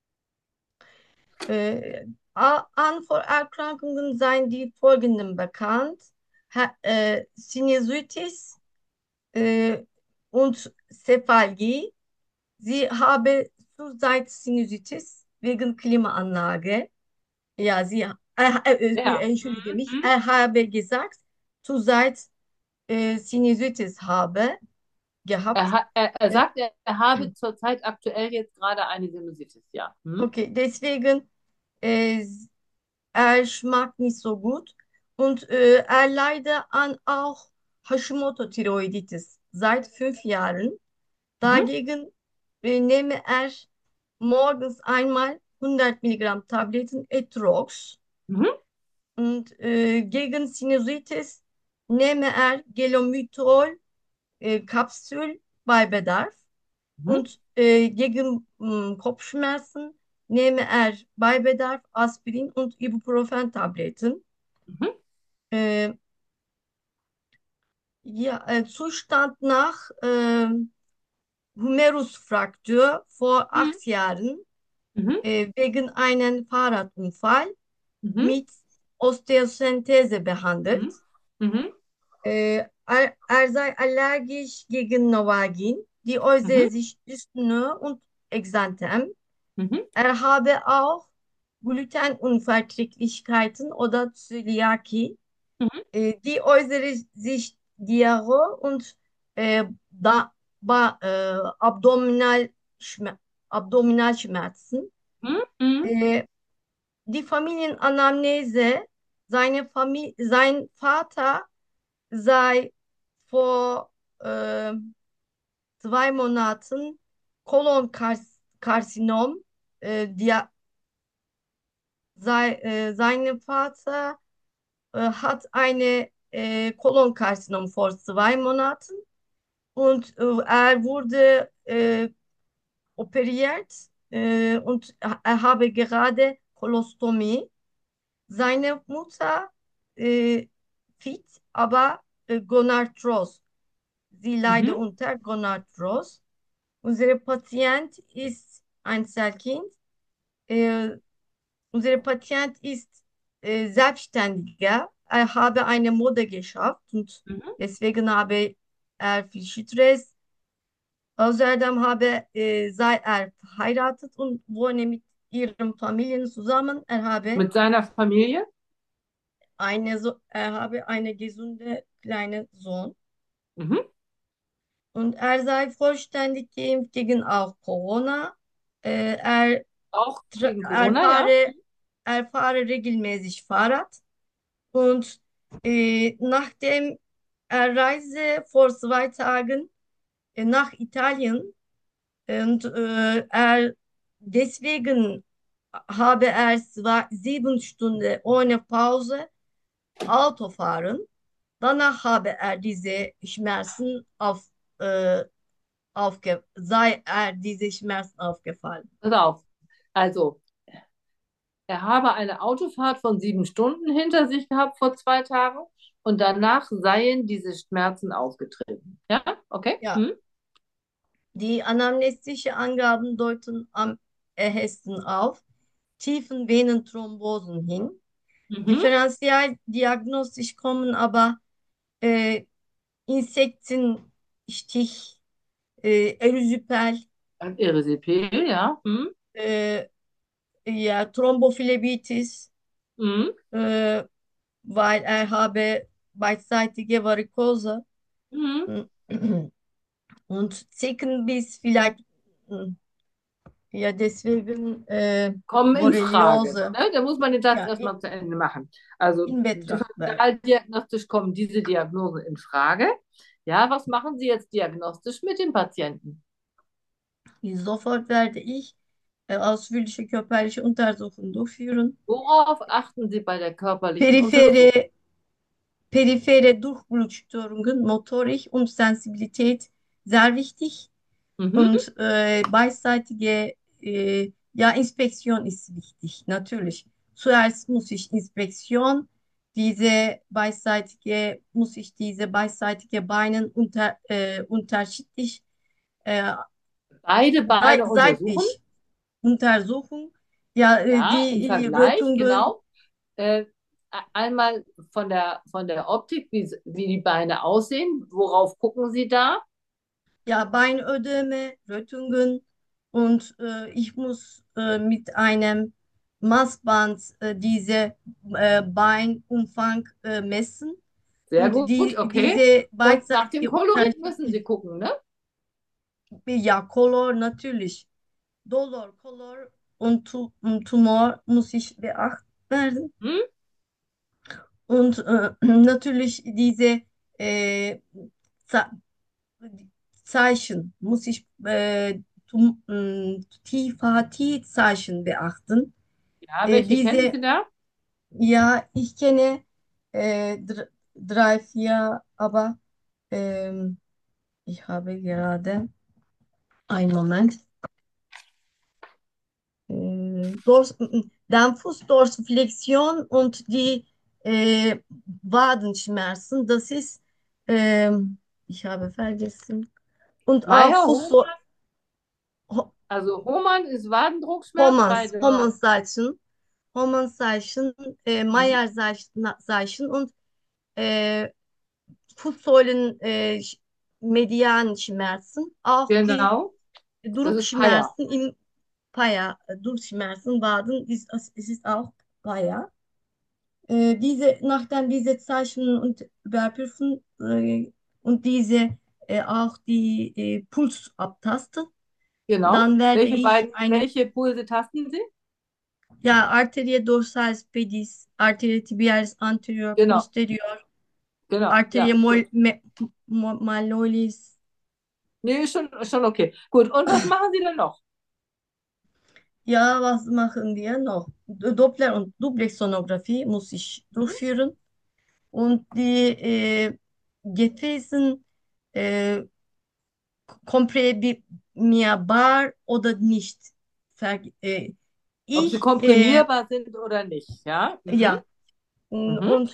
Äh, A- an Vorerkrankungen seien die folgenden bekannt. Ha, äh, Sinusitis äh, und Cephalgie. Sie habe zurzeit Sinusitis wegen Klimaanlage. Ja, sie, äh, äh, äh, Ja. entschuldige Mhm. mich, Mhm. er habe gesagt, zurzeit äh, Sinusitis habe Er, gehabt. ha- er, er Äh, sagt, er, er habe zurzeit aktuell jetzt gerade eine Sinusitis. Ja. Mhm. okay, deswegen äh, er schmeckt nicht so gut und äh, er leidet an auch Hashimoto-Thyreoiditis seit fünf Jahren. Mhm. Dagegen äh, nehme er morgens einmal hundert Milligramm Tabletten Etrox Mhm. und äh, gegen Sinusitis nehme er Gelomytol äh, Kapsül bei Bedarf Mhm. und äh, gegen mh, Kopfschmerzen nehme er bei Bedarf Aspirin und Ibuprofen-Tabletten. Mhm. Äh, ja, äh, Zustand nach äh, Humerusfraktur vor Mhm. acht Jahren Mhm. äh, wegen einem Fahrradunfall Mhm. mit Osteosynthese Mhm. behandelt. Mhm. Äh, er, er sei allergisch gegen Novagin, die äußere Mhm. sich Dyspnoe und Exanthem. Mhm. Er habe auch Glutenunverträglichkeiten oder Zöliakie. Mhm. Äh, die äußere sich Diarrhoe und äh, da, ba, äh, Abdominal, Schmer Abdominalschmerzen. Mhm. Mhm. Äh, die Familienanamnese, seine Familie, sein Vater sei vor äh, zwei Monaten Kolonkarzinom, äh, dia, sei, äh, sein Vater äh, hat eine äh, Kolonkarzinom vor zwei Monaten und äh, er wurde äh, operiert äh, und er habe gerade Kolostomie. Seine Mutter äh, fit, aber äh, Gonarthros. Sie leidet Mhm. unter Gonarthros. Unser Patient ist ein Zellkind. Äh, unser Patient ist äh, Selbstständiger. Er habe eine Mode geschafft und Mhm. deswegen habe er viel Stress. Außerdem habe, äh, sei er verheiratet und wohne mit ihren Familien zusammen. Er habe Mit seiner Familie? eine, so er habe eine gesunde kleine Sohn Mhm. und er sei vollständig geimpft gegen auch Corona. Äh, er, Auch tra- gegen er Corona, ja? fahre, er fahre regelmäßig Fahrrad und äh, nachdem er reise vor zwei Tagen äh, nach Italien und äh, er deswegen habe er zwei, sieben Stunden ohne Pause Auto fahren. Danach habe er diese Schmerzen auf, äh, aufge sei er diese Schmerzen aufgefallen. Pass auf. Also, er habe eine Autofahrt von sieben Stunden hinter sich gehabt vor zwei Tagen und danach seien diese Schmerzen aufgetreten. Ja, okay. Ja, Hm? die anamnestische Angaben deuten am ehesten auf tiefen Venenthrombosen hin. Mhm. Differential diagnostisch kommen aber äh, Insektenstich, äh, Erysipel, Erysipeal, ja. Hm? äh, ja, Thrombophlebitis, Hm? äh, weil er habe beidseitige Varikose Hm? und Zeckenbiss vielleicht, hm, ja, deswegen äh, Kommen in Frage. Borreliose, Ne? Da muss man den Satz ja, in, erstmal zu Ende machen. Also in Betracht werden. differentialdiagnostisch kommen diese Diagnosen in Frage. Ja, was machen Sie jetzt diagnostisch mit dem Patienten? Sofort werde ich äh, ausführliche körperliche Untersuchungen durchführen. Worauf achten Sie bei der körperlichen Untersuchung? Periphere, periphere Durchblutstörungen, Motorik und Sensibilität sehr wichtig. Mhm. Und äh, beidseitige äh, ja, Inspektion ist wichtig, natürlich. Zuerst muss ich Inspektion, diese beidseitige, muss ich diese beidseitige Beine unter, äh, unterschiedlich, äh, Beide sei- Beine untersuchen. seitlich untersuchen. Ja, äh, Ja, im die äh, Vergleich, Röntgen, genau. Äh, einmal von der, von der Optik, wie, wie die Beine aussehen. Worauf gucken Sie da? ja, Beinödeme, Röntgen und äh, ich muss äh, mit einem Maßband äh, diese äh, Beinumfang äh, messen Sehr und gut, die, okay. diese Und nach dem beidseitige Kolorit müssen unterschiedlich, Sie gucken, ne? ja, Color natürlich, Dolor, Color und, Tu- und Tumor muss ich beachten werden Hm? und äh, natürlich diese äh, Ze- Zeichen muss ich äh, zum, mh, T-Zeichen beachten. Ja, Äh, welche kennen diese, Sie da? ja, ich kenne äh, dr drei, vier, aber ähm, ich habe gerade einen Moment. Äh, Dors, dann Fußdorsiflexion und die äh, Wadenschmerzen, das ist, ähm, ich habe vergessen. Und auch Meier, Fuß, Hohmann. Also Hohmann ist Wadendruckschmerz, Homans, beide Waden. Homans-Zeichen, Homans-Zeichen, äh, Mhm. Mayer-Zeichen und äh, Fußsohlen äh, Sch- Medianschmerzen, auch die Genau, das ist Paya. Druckschmerzen im Paya, äh, Druckschmerzen, Waden ist, es ist auch Paya. Äh, diese, nachdem diese Zeichen und überprüfen äh, und diese äh, auch die äh, Puls abtasten, Genau. dann werde Welche ich beiden, eine welche Pulse tasten Sie? Ja, Arteria dorsalis pedis, Arteria tibialis anterior, Genau, posterior, genau, Arteria ja, mol, gut. me, mo- malleolis. Nee, schon, schon okay. Gut, und was machen Sie denn noch? Ja, was machen wir noch? Doppler- und Duplexsonographie muss ich Mhm. durchführen. Und die äh, Gefäßen äh, komprimierbar oder nicht. Ver äh, Ob sie ich, äh, komprimierbar sind oder nicht, ja? Mhm. ja, Mhm. und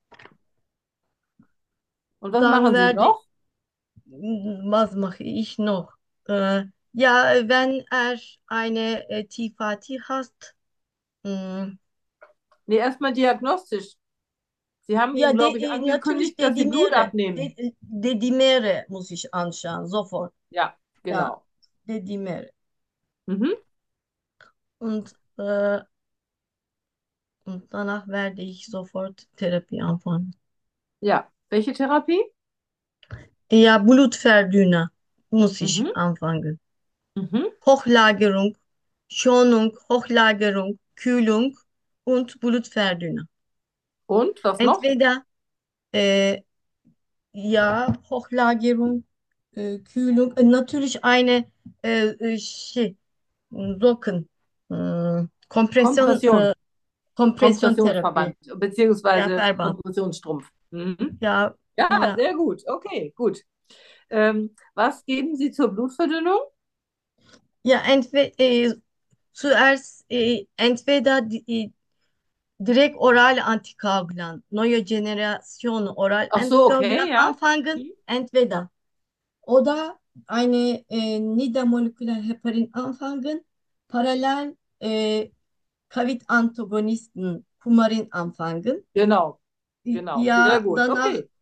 Und was dann machen Sie werde, noch? was mache ich noch? Äh, ja, wenn er eine äh, T V T hat, mh, Nee, erstmal diagnostisch. Sie haben ja, ihm, de, glaube ich, äh, natürlich angekündigt, dass Sie Blut Dedimere, abnehmen. de, Dedimere muss ich anschauen, sofort. Ja, Ja, genau. Dedimere. Mhm. Und, äh, und danach werde ich sofort Therapie anfangen. Ja. Welche Therapie? Ja, Blutverdünner muss ich Mhm. anfangen. Mhm. Hochlagerung, Schonung, Hochlagerung, Kühlung und Blutverdünner. Und was noch? Entweder äh, ja, Hochlagerung, äh, Kühlung, äh, natürlich eine äh, äh, şey, Socken, äh, Kompression, Kompression. äh, Kompressiontherapie. Kompressionsverband, Ja, beziehungsweise Verband. Kompressionsstrumpf. Mhm. Ja, Ja, ja. sehr gut. Okay, gut. Ähm, was geben Sie zur Blutverdünnung? Ja, entweder äh, zuerst äh, entweder die, äh, direkt oral antikoagulant, neue Generation oral Ach so, okay, antikoagulant ja. anfangen, Mhm. entweder oder eine äh, niedermoleküler Heparin anfangen, parallel äh, Kavit-Antagonisten Kumarin anfangen. Genau, genau. Sehr Ja, gut. danach, Okay.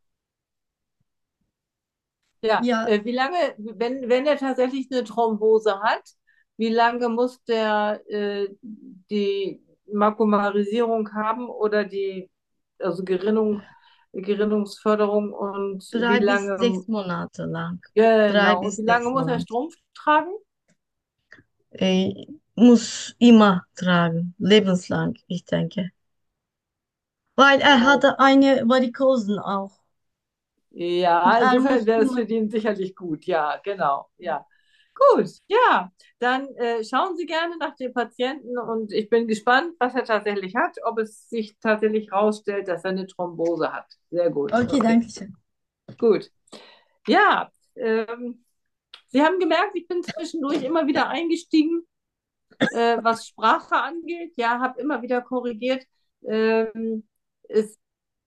Ja, ja, äh, wie lange, wenn, wenn er tatsächlich eine Thrombose hat, wie lange muss der äh, die Makularisierung haben oder die, also Gerinnung, Gerinnungsförderung und wie drei bis lange, sechs Monate lang. Drei genau, und bis wie lange sechs muss er Monate. Strumpf tragen? Äh, muss immer tragen, lebenslang, ich denke. Weil er Oh. hatte eine Varikosen auch. Und Ja, er insofern muss wäre es immer. für den sicherlich gut. Ja, genau. Ja. Gut, ja. Dann äh, schauen Sie gerne nach dem Patienten und ich bin gespannt, was er tatsächlich hat, ob es sich tatsächlich herausstellt, dass er eine Thrombose hat. Sehr gut. Okay, Okay, danke schön. gut. Ja, ähm, Sie haben gemerkt, ich bin zwischendurch immer wieder eingestiegen, äh, was Sprache angeht. Ja, habe immer wieder korrigiert. Ähm, es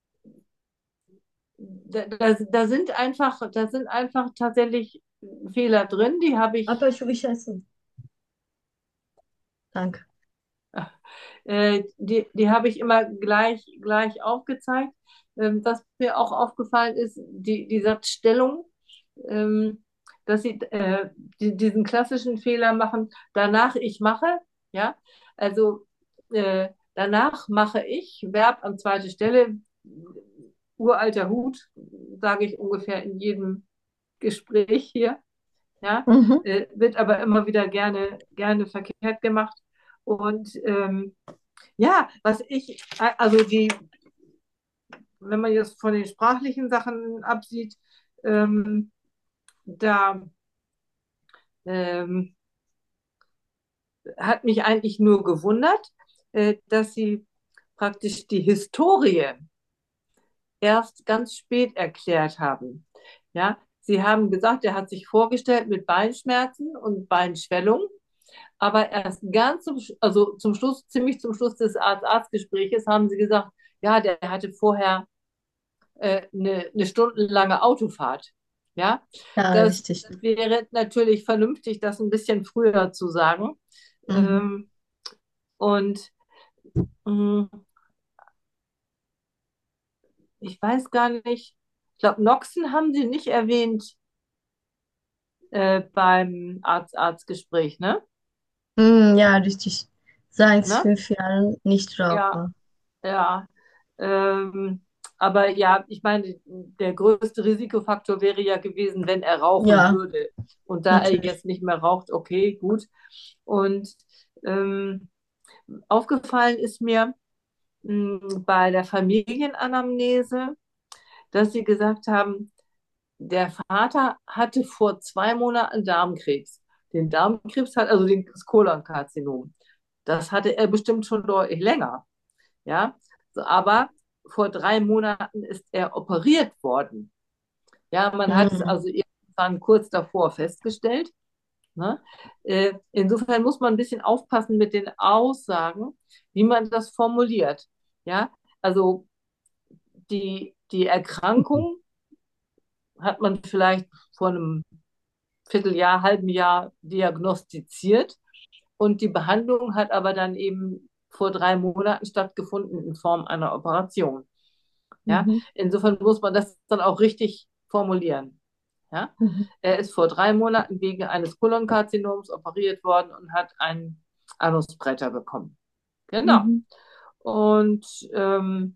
da, da, da sind einfach, da sind einfach tatsächlich Fehler drin, die habe ich, Aber şu işe asıl. Danke. äh, die, die habe ich immer gleich, gleich aufgezeigt. Ähm, was mir auch aufgefallen ist, die, die Satzstellung, ähm, dass sie äh, die, diesen klassischen Fehler machen, danach ich mache, ja, also äh, danach mache ich, Verb an zweite Stelle, uralter Hut, sage ich ungefähr in jedem Gespräch hier. Ja, Mhm. äh, wird aber immer wieder gerne, gerne verkehrt gemacht. Und ähm, ja, was ich, also die, wenn man jetzt von den sprachlichen Sachen absieht, ähm, da ähm, hat mich eigentlich nur gewundert, äh, dass sie praktisch die Historie erst ganz spät erklärt haben. Ja, sie haben gesagt, er hat sich vorgestellt mit Beinschmerzen und Beinschwellung. Aber erst ganz zum, also zum Schluss, ziemlich zum Schluss des Arzt-Arzt-Gespräches haben sie gesagt, ja, der hatte vorher äh, eine, eine stundenlange Autofahrt. Ja, Ja, das richtig. wäre natürlich vernünftig, das ein bisschen früher zu sagen. Mhm. Ähm, und mh, ich weiß gar nicht, ich glaube, Noxen haben sie nicht erwähnt äh, beim Arzt-Arzt-Gespräch, ne? Mhm, ja, richtig. Seit Ne? fünf Jahren nicht Ja, Raucher. ja. Ähm, aber ja, ich meine, der größte Risikofaktor wäre ja gewesen, wenn er rauchen Ja, würde. Und da er natürlich. jetzt nicht mehr raucht, okay, gut. Und ähm, aufgefallen ist mir mh, bei der Familienanamnese, dass sie gesagt haben, der Vater hatte vor zwei Monaten Darmkrebs. Den Darmkrebs hat, also das Kolonkarzinom. Das hatte er bestimmt schon deutlich länger. Ja, so, aber vor drei Monaten ist er operiert worden. Ja, man hat es Mhm. also irgendwann kurz davor festgestellt. Ne? Äh, insofern muss man ein bisschen aufpassen mit den Aussagen, wie man das formuliert. Ja, also die, die Erkrankung hat man vielleicht vor einem Vierteljahr, halben Jahr diagnostiziert und die Behandlung hat aber dann eben vor drei Monaten stattgefunden in Form einer Operation. Ja, Mhm. insofern muss man das dann auch richtig formulieren. Ja, Mhm. er ist vor drei Monaten wegen eines Kolonkarzinoms operiert worden und hat einen Anusbreiter bekommen. Genau. Mhm. Und ähm,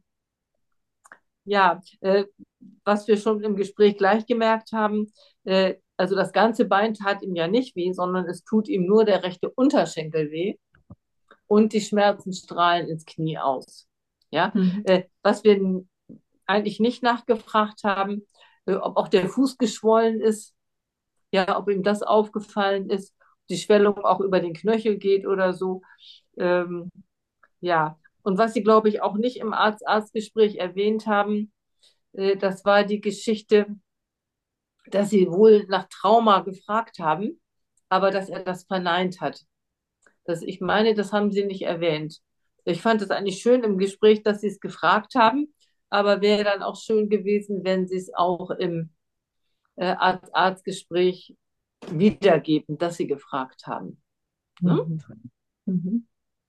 ja, äh, was wir schon im Gespräch gleich gemerkt haben, äh, also das ganze Bein tat ihm ja nicht weh, sondern es tut ihm nur der rechte Unterschenkel weh und die Schmerzen strahlen ins Knie aus. Ja, Mhm. äh, was wir eigentlich nicht nachgefragt haben, äh, ob auch der Fuß geschwollen ist, ja, ob ihm das aufgefallen ist, die Schwellung auch über den Knöchel geht oder so. Ähm, ja, und was Sie, glaube ich, auch nicht im Arzt-Arzt-Gespräch erwähnt haben, äh, das war die Geschichte, dass Sie wohl nach Trauma gefragt haben, aber dass er das verneint hat. Das, ich meine, das haben Sie nicht erwähnt. Ich fand es eigentlich schön im Gespräch, dass Sie es gefragt haben, aber wäre dann auch schön gewesen, wenn Sie es auch im äh, Arzt-Arzt-Gespräch wiedergeben, dass Sie gefragt haben. Hm? Mhm. Mhm.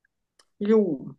Jo.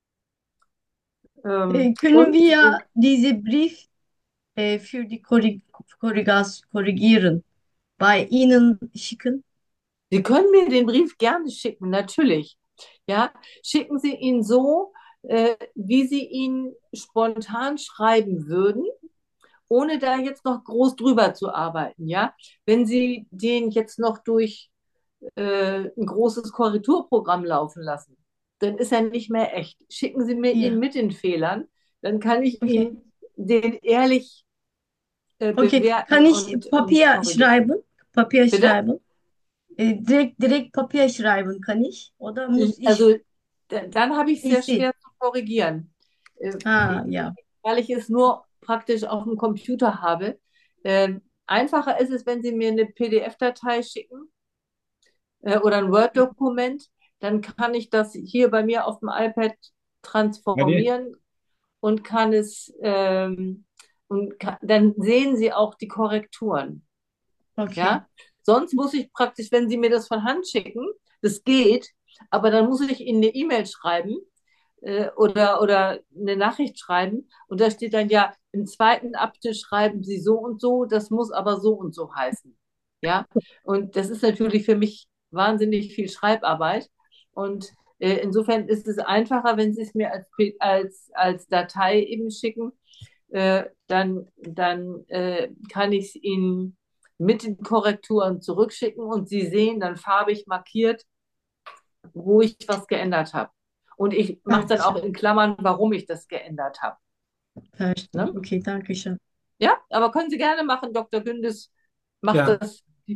Äh, Ähm, können und wir diese Brief äh, für die Korrig Korrigas korrigieren bei Ihnen schicken? Sie können mir den Brief gerne schicken, natürlich. Ja, schicken Sie ihn so, äh, wie Sie ihn spontan schreiben würden, ohne da jetzt noch groß drüber zu arbeiten. Ja, wenn Sie den jetzt noch durch äh, ein großes Korrekturprogramm laufen lassen, dann ist er nicht mehr echt. Schicken Sie mir ihn Ja, mit den Fehlern, dann kann ich okay. Ihnen den ehrlich äh, Okay, bewerten kann ich und, und Papier korrigieren. schreiben? Papier Bitte? schreiben? Äh, direkt, direkt Papier schreiben kann ich? Oder muss ich Also da- dann habe ich es sehr P C? schwer zu korrigieren, äh, Ah, ja. weil ich es nur praktisch auf dem Computer habe. Ähm, einfacher ist es, wenn Sie mir eine P D F-Datei schicken äh, oder ein Word-Dokument, dann kann ich das hier bei mir auf dem iPad Hadi. transformieren und kann es ähm, und kann, dann sehen Sie auch die Korrekturen. Okay. Ja, sonst muss ich praktisch, wenn Sie mir das von Hand schicken, das geht, aber dann muss ich Ihnen eine E-Mail schreiben äh, oder, oder eine Nachricht schreiben und da steht dann ja, im zweiten Abschnitt schreiben Sie so und so, das muss aber so und so heißen. Ja, und das ist natürlich für mich wahnsinnig viel Schreibarbeit und äh, insofern ist es einfacher, wenn Sie es mir als, als, als Datei eben schicken, äh, dann, dann äh, kann ich es Ihnen mit den Korrekturen zurückschicken und Sie sehen dann farbig markiert, wo ich was geändert habe. Und ich mache dann auch Dankeschön. in Klammern, warum ich das geändert habe. Verstehe. Ne? Okay, danke schön. Ja, aber können Sie gerne machen, Doktor Gündes macht Ja, das